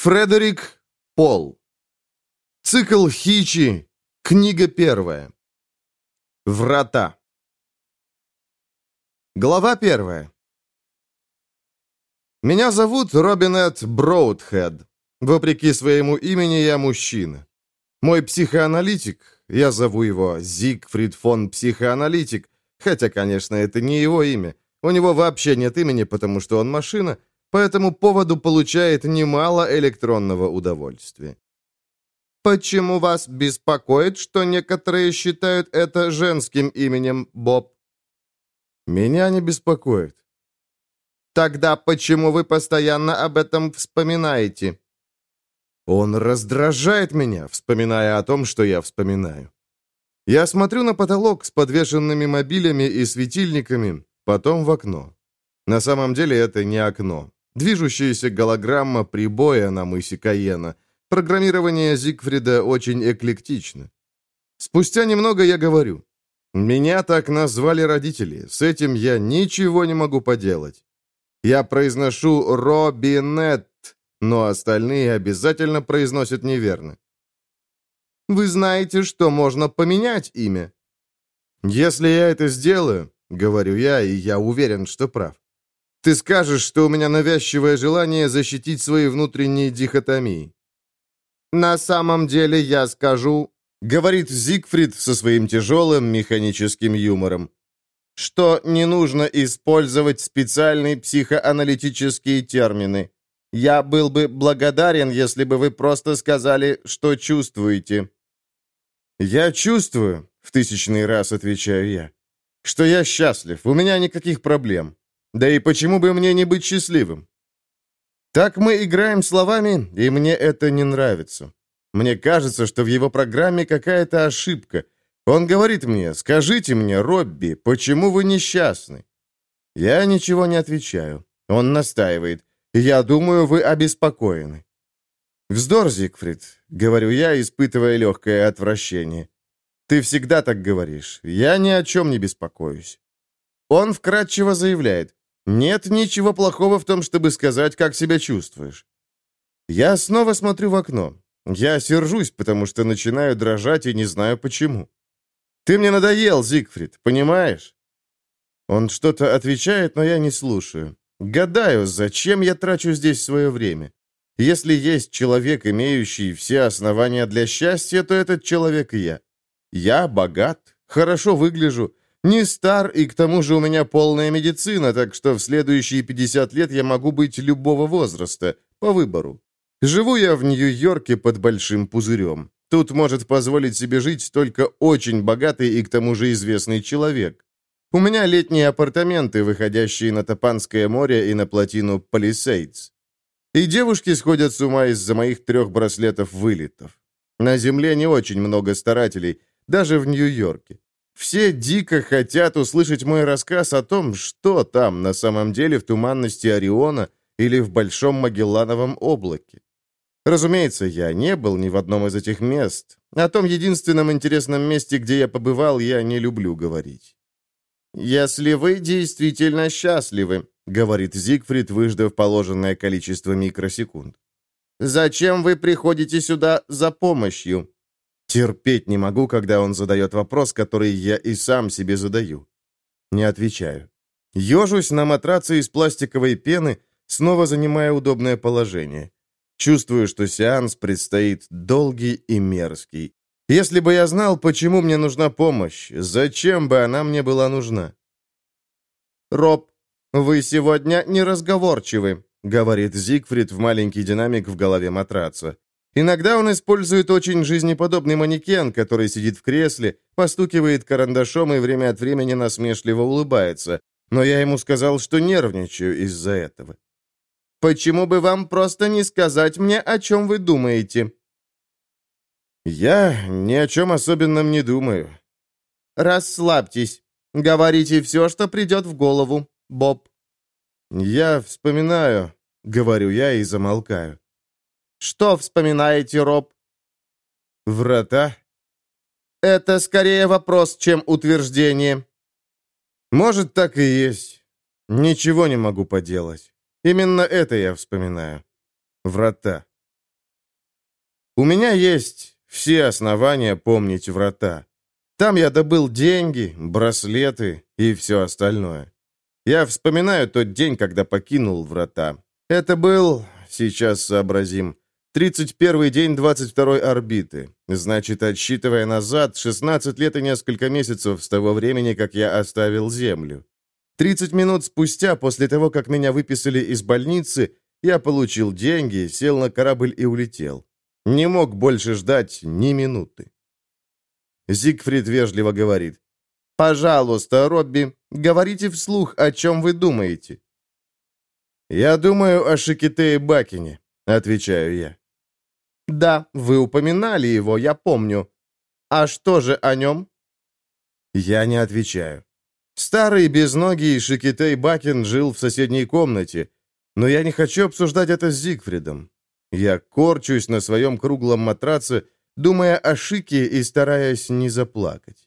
Фредерик Пол. Цикл Хичи. Книга первая. Врата. Глава первая. Меня зовут Робинет Броудхед. Вопреки своему имени я мужчина. Мой психоаналитик, я зову его Зигфрид фон Психоаналитик, хотя, конечно, это не его имя. У него вообще нет имени, потому что он машина, по этому поводу получает немало электронного удовольствия. Почему вас беспокоит, что некоторые считают это женским именем, Боб? Меня не беспокоит. Тогда почему вы постоянно об этом вспоминаете? Он раздражает меня, вспоминая о том, что я вспоминаю. Я смотрю на потолок с подвешенными мобилями и светильниками, потом в окно. На самом деле это не окно. Движущаяся голограмма прибоя на мысе Каена. Программирование Зигфрида очень эклектично. Спустя немного я говорю. Меня так назвали родители. С этим я ничего не могу поделать. Я произношу Робинет, но остальные обязательно произносят неверно. Вы знаете, что можно поменять имя? Если я это сделаю, говорю я, и я уверен, что прав. Ты скажешь, что у меня навязчивое желание защитить свои внутренние дихотомии. На самом деле я скажу, говорит Зигфрид со своим тяжелым механическим юмором, что не нужно использовать специальные психоаналитические термины. Я был бы благодарен, если бы вы просто сказали, что чувствуете. Я чувствую, в тысячный раз отвечаю я, что я счастлив, у меня никаких проблем. Да и почему бы мне не быть счастливым? Так мы играем словами, и мне это не нравится. Мне кажется, что в его программе какая-то ошибка. Он говорит мне: «Скажите мне, Робби, почему вы несчастны?» Я ничего не отвечаю. Он настаивает. «Я думаю, вы обеспокоены». «Вздор, Зигфрид», — говорю я, испытывая легкое отвращение. «Ты всегда так говоришь. Я ни о чем не беспокоюсь». Он вкратчиво заявляет: «Нет ничего плохого в том, чтобы сказать, как себя чувствуешь». Я снова смотрю в окно. Я сержусь, потому что начинаю дрожать и не знаю почему. «Ты мне надоел, Зигфрид, понимаешь?» Он что-то отвечает, но я не слушаю. Гадаю, зачем я трачу здесь свое время. Если есть человек, имеющий все основания для счастья, то этот человек я. Я богат, хорошо выгляжу, не стар, и к тому же у меня полная медицина, так что в следующие 50 лет я могу быть любого возраста, по выбору. Живу я в Нью-Йорке под большим пузырем. Тут может позволить себе жить только очень богатый и к тому же известный человек. У меня летние апартаменты, выходящие на Топанское море и на плотину Палисейдс. И девушки сходят с ума из-за моих 3 браслетов-вылетов. На земле не очень много старателей, даже в Нью-Йорке. Все дико хотят услышать мой рассказ о том, что там на самом деле в туманности Ориона или в Большом Магеллановом облаке. Разумеется, я не был ни в одном из этих мест. О том единственном интересном месте, где я побывал, я не люблю говорить. «Если вы действительно счастливы», — говорит Зигфрид, выждав положенное количество микросекунд, «зачем вы приходите сюда за помощью?» Терпеть не могу, когда он задает вопрос, который я и сам себе задаю. Не отвечаю. Ежусь на матраце из пластиковой пены, снова занимая удобное положение. Чувствую, что сеанс предстоит долгий и мерзкий. Если бы я знал, почему мне нужна помощь, зачем бы она мне была нужна? «Роб, вы сегодня неразговорчивы», — говорит Зигфрид в маленький динамик в голове матраца. Иногда он использует очень жизнеподобный манекен, который сидит в кресле, постукивает карандашом и время от времени насмешливо улыбается. Но я ему сказал, что нервничаю из-за этого. «Почему бы вам просто не сказать мне, о чем вы думаете?» «Я ни о чем особенном не думаю». «Расслабьтесь. Говорите все, что придет в голову, Боб». «Я вспоминаю», — говорю я и замолкаю. «Что вспоминаете, Роб?» «Врата?» «Это скорее вопрос, чем утверждение». «Может, так и есть. Ничего не могу поделать. Именно это я вспоминаю. Врата». У меня есть все основания помнить врата. Там я добыл деньги, браслеты и все остальное. Я вспоминаю тот день, когда покинул врата. Это был, сейчас сообразим, 31-й день 22-й орбиты. Значит, отсчитывая назад, 16 лет и несколько месяцев с того времени, как я оставил Землю. 30 минут спустя, после того, как меня выписали из больницы, я получил деньги, сел на корабль и улетел. Не мог больше ждать ни минуты. Зигфрид вежливо говорит: «Пожалуйста, Робби, говорите вслух, о чем вы думаете». «Я думаю о Шикитее Бакине», — отвечаю я. «Да, вы упоминали его, я помню. А что же о нем?» Я не отвечаю. Старый безногий Шикитей Бакин жил в соседней комнате, но я не хочу обсуждать это с Зигфридом. Я корчусь на своем круглом матраце, думая о Шике и стараясь не заплакать.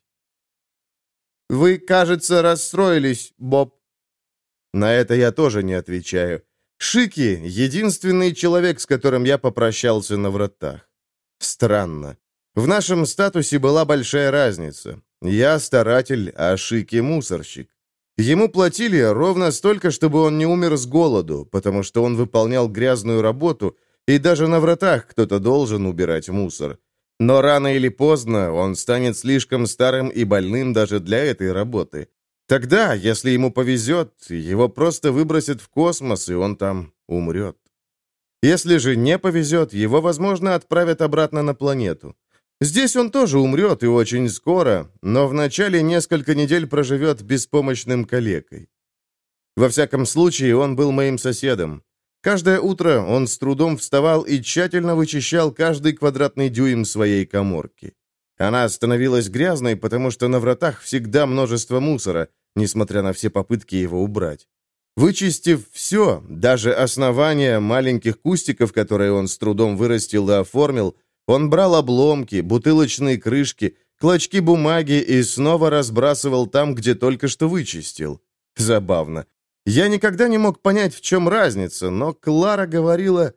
«Вы, кажется, расстроились, Боб». На это я тоже не отвечаю. Шики — единственный человек, с которым я попрощался на вратах. Странно. В нашем статусе была большая разница. Я старатель, а Шики — мусорщик. Ему платили ровно столько, чтобы он не умер с голоду, потому что он выполнял грязную работу, и даже на вратах кто-то должен убирать мусор. Но рано или поздно он станет слишком старым и больным даже для этой работы. Тогда, если ему повезет, его просто выбросят в космос, и он там умрет. Если же не повезет, его, возможно, отправят обратно на планету. Здесь он тоже умрет, и очень скоро, но вначале несколько недель проживет беспомощным калекой. Во всяком случае, он был моим соседом. Каждое утро он с трудом вставал и тщательно вычищал каждый квадратный дюйм своей каморки. Она становилась грязной, потому что на вратах всегда множество мусора, несмотря на все попытки его убрать. Вычистив все, даже основания маленьких кустиков, которые он с трудом вырастил и оформил, он брал обломки, бутылочные крышки, клочки бумаги и снова разбрасывал там, где только что вычистил. Забавно. Я никогда не мог понять, в чем разница, но Клара говорила,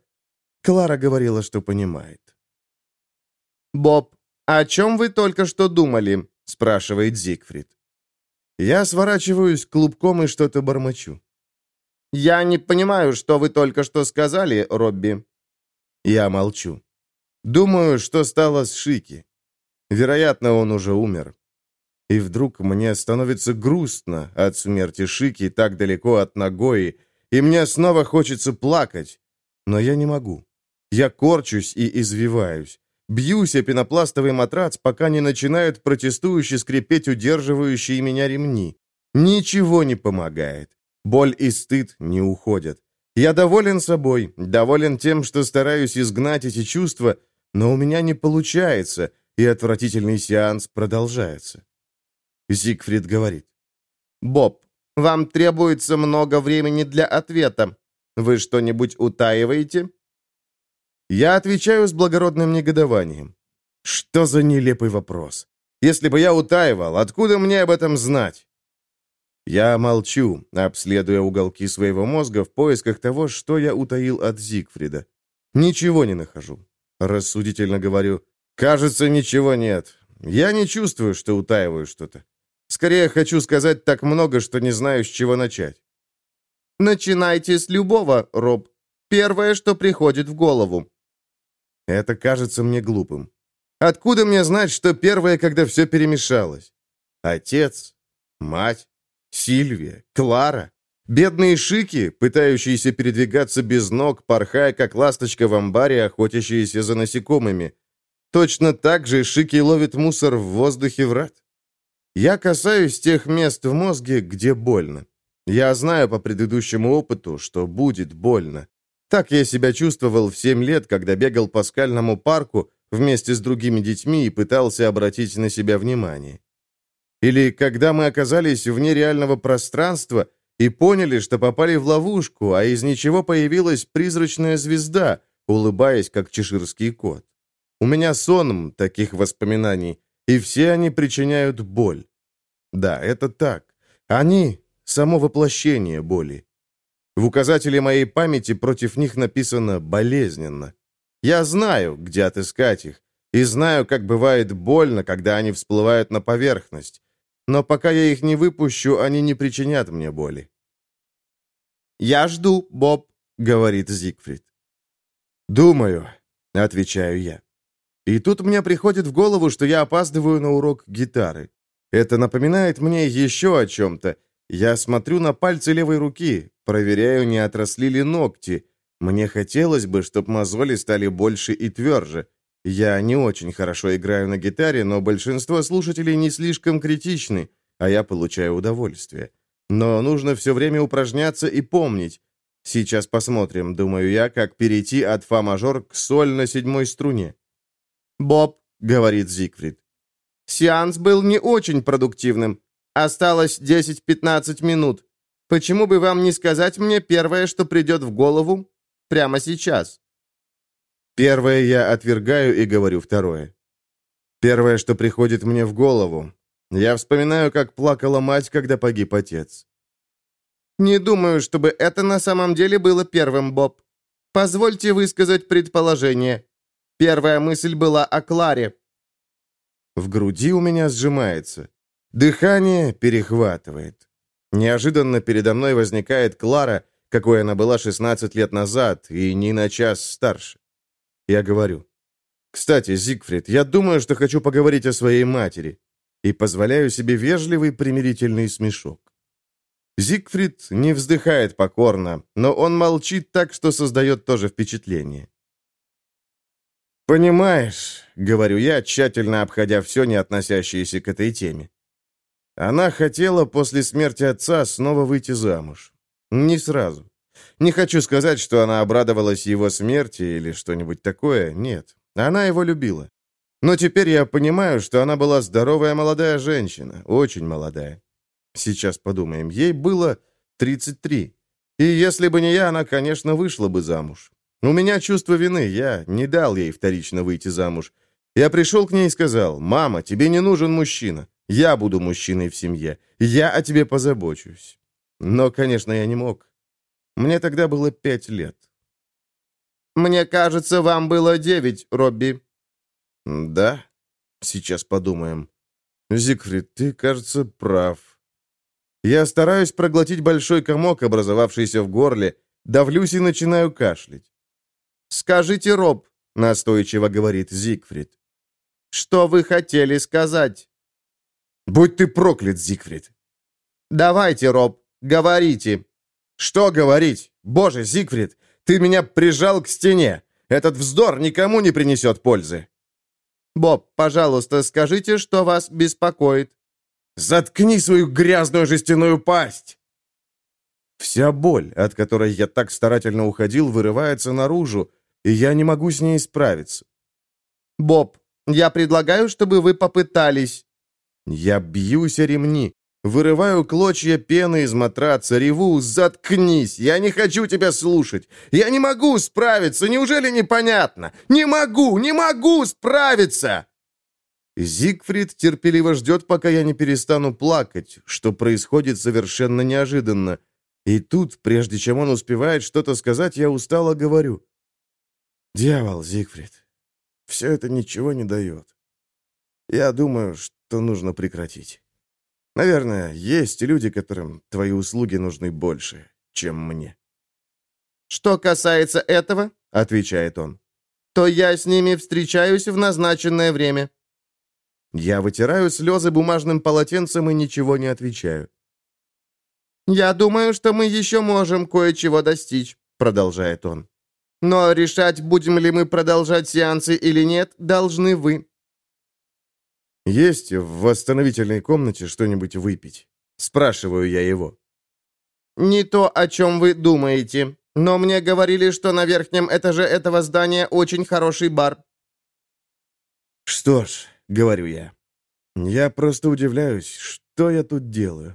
что понимает. «Боб, о чем вы только что думали?» — спрашивает Зигфрид. Я сворачиваюсь клубком и что-то бормочу. «Я не понимаю, что вы только что сказали, Робби». Я молчу. Думаю, что стало с Шики. Вероятно, он уже умер. И вдруг мне становится грустно от смерти Шики так далеко от Нагои, и мне снова хочется плакать. Но я не могу. Я корчусь и извиваюсь. Бьюсь о пенопластовый матрац, пока не начинают протестующе скрипеть удерживающие меня ремни. Ничего не помогает. Боль и стыд не уходят. Я доволен собой, доволен тем, что стараюсь изгнать эти чувства, но у меня не получается, и отвратительный сеанс продолжается. Зигфрид говорит: «Боб, вам требуется много времени для ответа. Вы что-нибудь утаиваете?» Я отвечаю с благородным негодованием. Что за нелепый вопрос? Если бы я утаивал, откуда мне об этом знать? Я молчу, обследуя уголки своего мозга в поисках того, что я утаил от Зигфрида. Ничего не нахожу. Рассудительно говорю: кажется, ничего нет. Я не чувствую, что утаиваю что-то. Скорее, хочу сказать так много, что не знаю, с чего начать. «Начинайте с любого, Роб. Первое, что приходит в голову». Это кажется мне глупым. Откуда мне знать, что первое, когда все перемешалось? Отец? Мать? Сильвия? Клара? Бедные Шики, пытающиеся передвигаться без ног, порхая, как ласточка в амбаре, охотящиеся за насекомыми. Точно так же Шики ловит мусор в воздухе врат. Я касаюсь тех мест в мозге, где больно. Я знаю по предыдущему опыту, что будет больно. Так я себя чувствовал в 7 лет, когда бегал по скальному парку вместе с другими детьми и пытался обратить на себя внимание. Или когда мы оказались вне реального пространства и поняли, что попали в ловушку, а из ничего появилась призрачная звезда, улыбаясь, как чеширский кот. У меня сонм таких воспоминаний, и все они причиняют боль. Да, это так. Они — само воплощение боли. В указателе моей памяти против них написано «болезненно». Я знаю, где отыскать их, и знаю, как бывает больно, когда они всплывают на поверхность. Но пока я их не выпущу, они не причинят мне боли. «Я жду, Боб», — говорит Зигфрид. «Думаю», — отвечаю я. И тут мне приходит в голову, что я опаздываю на урок гитары. Это напоминает мне еще о чем-то. Я смотрю на пальцы левой руки, проверяю, не отросли ли ногти. Мне хотелось бы, чтобы мозоли стали больше и тверже. Я не очень хорошо играю на гитаре, но большинство слушателей не слишком критичны, а я получаю удовольствие. Но нужно все время упражняться и помнить. Сейчас посмотрим, думаю я, как перейти от фа-мажор к соль на седьмой струне. «Боб», — говорит Зигфрид, — «сеанс был не очень продуктивным. Осталось 10-15 минут. Почему бы вам не сказать мне первое, что придет в голову прямо сейчас?» Первое я отвергаю и говорю второе. Первое, что приходит мне в голову. Я вспоминаю, как плакала мать, когда погиб отец. «Не думаю, чтобы это на самом деле было первым, Боб. Позвольте высказать предположение. Первая мысль была о Кларе». В груди у меня сжимается. Дыхание перехватывает. Неожиданно передо мной возникает Клара, какой она была 16 лет назад, и не на час старше. Я говорю: «Кстати, Зигфрид, я думаю, что хочу поговорить о своей матери». И позволяю себе вежливый примирительный смешок. Зигфрид не вздыхает покорно, но он молчит так, что создает то же впечатление. «Понимаешь», — говорю я, тщательно обходя все, не относящееся к этой теме. Она хотела после смерти отца снова выйти замуж. Не сразу. Не хочу сказать, что она обрадовалась его смерти или что-нибудь такое, нет. Она его любила. Но теперь я понимаю, что она была здоровая молодая женщина, очень молодая. Сейчас подумаем, ей было 33. И если бы не я, она, конечно, вышла бы замуж. У меня чувство вины, я не дал ей вторично выйти замуж. Я пришел к ней и сказал: «Мама, тебе не нужен мужчина. Я буду мужчиной в семье. Я о тебе позабочусь». Но, конечно, я не мог. Мне тогда было 5 лет. «Мне кажется, вам было 9, Робби». «Да? Сейчас подумаем. Зигфрид, ты, кажется, прав». Я стараюсь проглотить большой комок, образовавшийся в горле, давлюсь и начинаю кашлять. «Скажите, Роб», — настойчиво говорит Зигфрид, — «что вы хотели сказать?» «Будь ты проклят, Зигфрид!» «Давайте, Роб, говорите». «Что говорить? Боже, Зигфрид, ты меня прижал к стене. Этот вздор никому не принесет пользы». «Боб, пожалуйста, скажите, что вас беспокоит». «Заткни свою грязную жестяную пасть!» Вся боль, от которой я так старательно уходил, вырывается наружу, и я не могу с ней справиться. «Боб, я предлагаю, чтобы вы попытались». Я бьюсь о ремни, вырываю клочья пены из матраца, реву: «Заткнись! Я не хочу тебя слушать! Я не могу справиться! Неужели непонятно? Не могу справиться!» Зигфрид терпеливо ждет, пока я не перестану плакать, что происходит совершенно неожиданно. И тут, прежде чем он успевает что-то сказать, я устало говорю: «Дьявол, Зигфрид, все это ничего не дает. Я думаю, что нужно прекратить. Наверное, есть люди, которым твои услуги нужны больше, чем мне». «Что касается этого, — отвечает он, — то я с ними встречаюсь в назначенное время». Я вытираю слезы бумажным полотенцем и ничего не отвечаю. «Я думаю, что мы еще можем кое-чего достичь», — продолжает он. «Но решать, будем ли мы продолжать сеансы или нет, должны вы». «Есть в восстановительной комнате что-нибудь выпить?» — спрашиваю я его. «Не то, о чем вы думаете, но мне говорили, что на верхнем этаже этого здания очень хороший бар». «Что ж», — говорю я, — «я просто удивляюсь, что я тут делаю».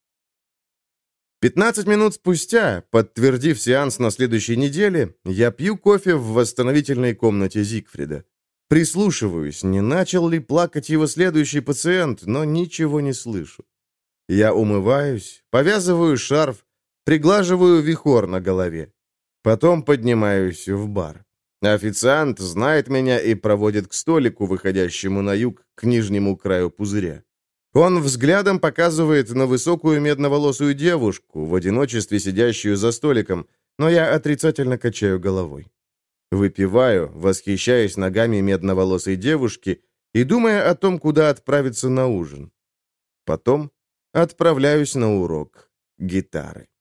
15 минут спустя, подтвердив сеанс на следующей неделе, я пью кофе в восстановительной комнате Зигфрида. Прислушиваюсь, не начал ли плакать его следующий пациент, но ничего не слышу. Я умываюсь, повязываю шарф, приглаживаю вихор на голове. Потом поднимаюсь в бар. Официант знает меня и проводит к столику, выходящему на юг, к нижнему краю пузыря. Он взглядом показывает на высокую медноволосую девушку, в одиночестве сидящую за столиком, но я отрицательно качаю головой. Выпиваю, восхищаясь ногами медноволосой девушки и думая о том, куда отправиться на ужин. Потом отправляюсь на урок гитары.